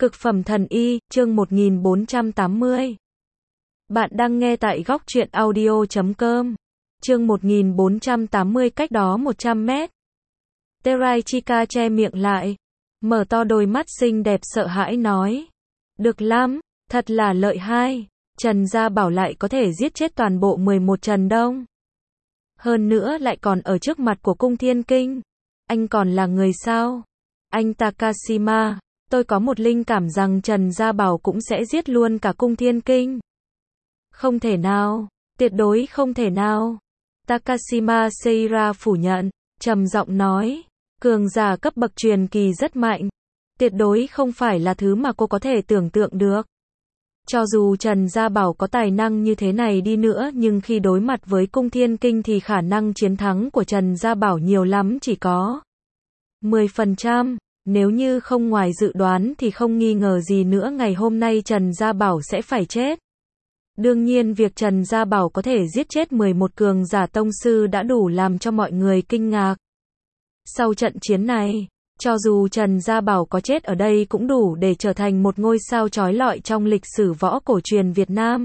Cực phẩm thần y, chương 1480. Bạn đang nghe tại góc truyện audio.com. Chương 1480 cách đó 100 mét. Teraichika che miệng lại, mở to đôi mắt xinh đẹp sợ hãi nói. Được lắm, thật là lợi hại. Trần Gia Bảo lại có thể giết chết toàn bộ 11 Trần Đông. Hơn nữa lại còn ở trước mặt của cung Thiên Kinh. Anh còn là người sao? Anh Takashima, tôi có một linh cảm rằng Trần Gia Bảo cũng sẽ giết luôn cả cung Thiên Kinh. Không thể nào, tuyệt đối không thể nào. Takashima Seira phủ nhận, trầm giọng nói, cường giả cấp bậc truyền kỳ rất mạnh. Tuyệt đối không phải là thứ mà cô có thể tưởng tượng được. Cho dù Trần Gia Bảo có tài năng như thế này đi nữa nhưng khi đối mặt với cung Thiên Kinh thì khả năng chiến thắng của Trần Gia Bảo nhiều lắm chỉ có 10%. Nếu như không ngoài dự đoán thì không nghi ngờ gì nữa ngày hôm nay Trần Gia Bảo sẽ phải chết. Đương nhiên việc Trần Gia Bảo có thể giết chết 11 cường giả tông sư đã đủ làm cho mọi người kinh ngạc. Sau trận chiến này, cho dù Trần Gia Bảo có chết ở đây cũng đủ để trở thành một ngôi sao chói lọi trong lịch sử võ cổ truyền Việt Nam.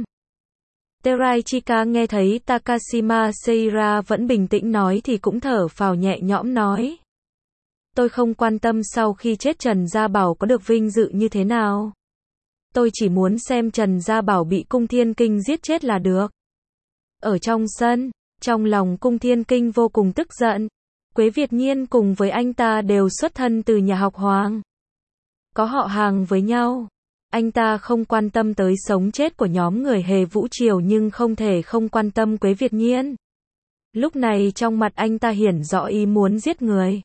Teraichika nghe thấy Takashima Seira vẫn bình tĩnh nói thì cũng thở phào nhẹ nhõm nói. Tôi không quan tâm sau khi chết Trần Gia Bảo có được vinh dự như thế nào. Tôi chỉ muốn xem Trần Gia Bảo bị cung Thiên Kinh giết chết là được. Ở trong sân, trong lòng cung Thiên Kinh vô cùng tức giận. Quế Việt Nhiên cùng với anh ta đều xuất thân từ nhà học Hoàng. Có họ hàng với nhau. Anh ta không quan tâm tới sống chết của nhóm người Hề Vũ Triều nhưng không thể không quan tâm Quế Việt Nhiên. Lúc này trong mặt anh ta hiển rõ ý muốn giết người.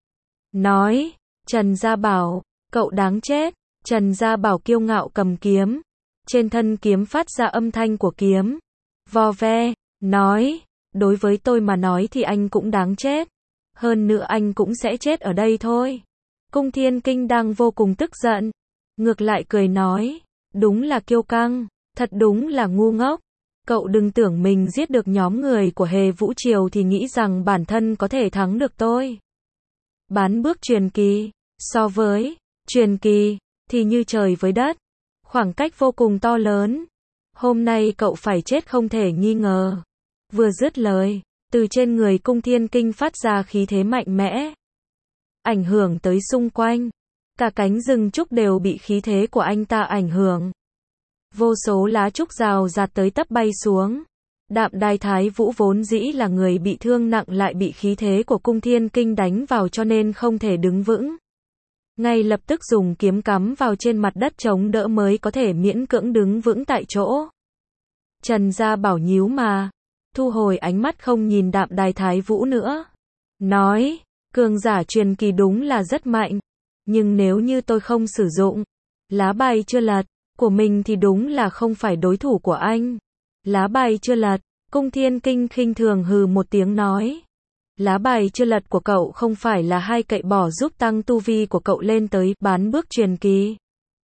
Nói, Trần Gia Bảo, cậu đáng chết. Trần Gia Bảo kiêu ngạo cầm kiếm. Trên thân kiếm phát ra âm thanh của kiếm. Vò ve, nói, đối với tôi mà nói thì anh cũng đáng chết. Hơn nữa anh cũng sẽ chết ở đây thôi. Cung Thiên Kinh đang vô cùng tức giận. Ngược lại cười nói, đúng là kiêu căng, thật đúng là ngu ngốc. Cậu đừng tưởng mình giết được nhóm người của Hề Vũ Triều thì nghĩ rằng bản thân có thể thắng được tôi. Bán bước truyền kỳ, so với truyền kỳ thì như trời với đất, khoảng cách vô cùng to lớn. Hôm nay cậu phải chết không thể nghi ngờ. Vừa dứt lời, từ trên người cung Thiên Kinh phát ra khí thế mạnh mẽ, ảnh hưởng tới xung quanh. Cả cánh rừng trúc đều bị khí thế của anh ta ảnh hưởng. Vô số lá trúc rào rạt tới tấp bay xuống. Đạm Đài Thái Vũ vốn dĩ là người bị thương nặng lại bị khí thế của cung Thiên Kinh đánh vào cho nên không thể đứng vững. Ngay lập tức dùng kiếm cắm vào trên mặt đất chống đỡ mới có thể miễn cưỡng đứng vững tại chỗ. Trần Gia Bảo nhíu mà, thu hồi ánh mắt không nhìn Đạm Đài Thái Vũ nữa. Nói, cường giả truyền kỳ đúng là rất mạnh. Nhưng nếu như tôi không sử dụng lá bài chưa lật của mình thì đúng là không phải đối thủ của anh. Lá bài chưa lật, cung Thiên Kinh khinh thường hừ một tiếng nói. Lá bài chưa lật của cậu không phải là hai cậy bỏ giúp tăng tu vi của cậu lên tới bán bước truyền kỳ.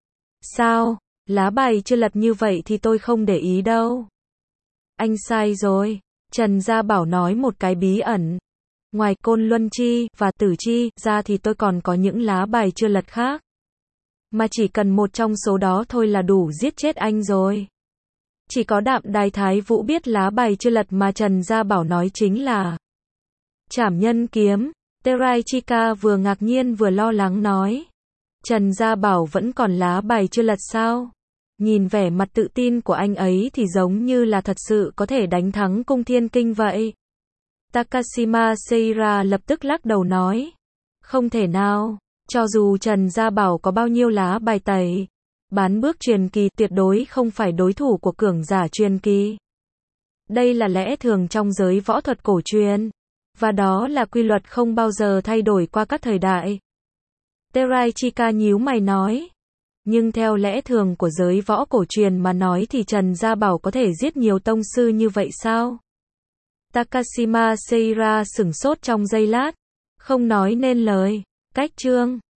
Sao, lá bài chưa lật như vậy thì tôi không để ý đâu. Anh sai rồi, Trần Gia Bảo nói một cái bí ẩn. Ngoài Côn Luân Chi và Tử Chi ra thì tôi còn có những lá bài chưa lật khác. Mà chỉ cần một trong số đó thôi là đủ giết chết anh rồi. Chỉ có Đạm Đài Thái Vũ biết lá bài chưa lật mà Trần Gia Bảo nói chính là Trảm Nhân Kiếm. Teraichika vừa ngạc nhiên vừa lo lắng nói. Trần Gia Bảo vẫn còn lá bài chưa lật sao? Nhìn vẻ mặt tự tin của anh ấy thì giống như là thật sự có thể đánh thắng cung Thiên Kinh vậy. Takashima Seira lập tức lắc đầu nói. Không thể nào, cho dù Trần Gia Bảo có bao nhiêu lá bài tẩy, bán bước truyền kỳ tuyệt đối không phải đối thủ của cường giả truyền kỳ. Đây là lẽ thường trong giới võ thuật cổ truyền, và đó là quy luật không bao giờ thay đổi qua các thời đại. Teraichika nhíu mày nói. Nhưng theo lẽ thường của giới võ cổ truyền mà nói thì Trần Gia Bảo có thể giết nhiều tông sư như vậy sao? Takashima Seira sửng sốt trong giây lát, không nói nên lời. Cách chương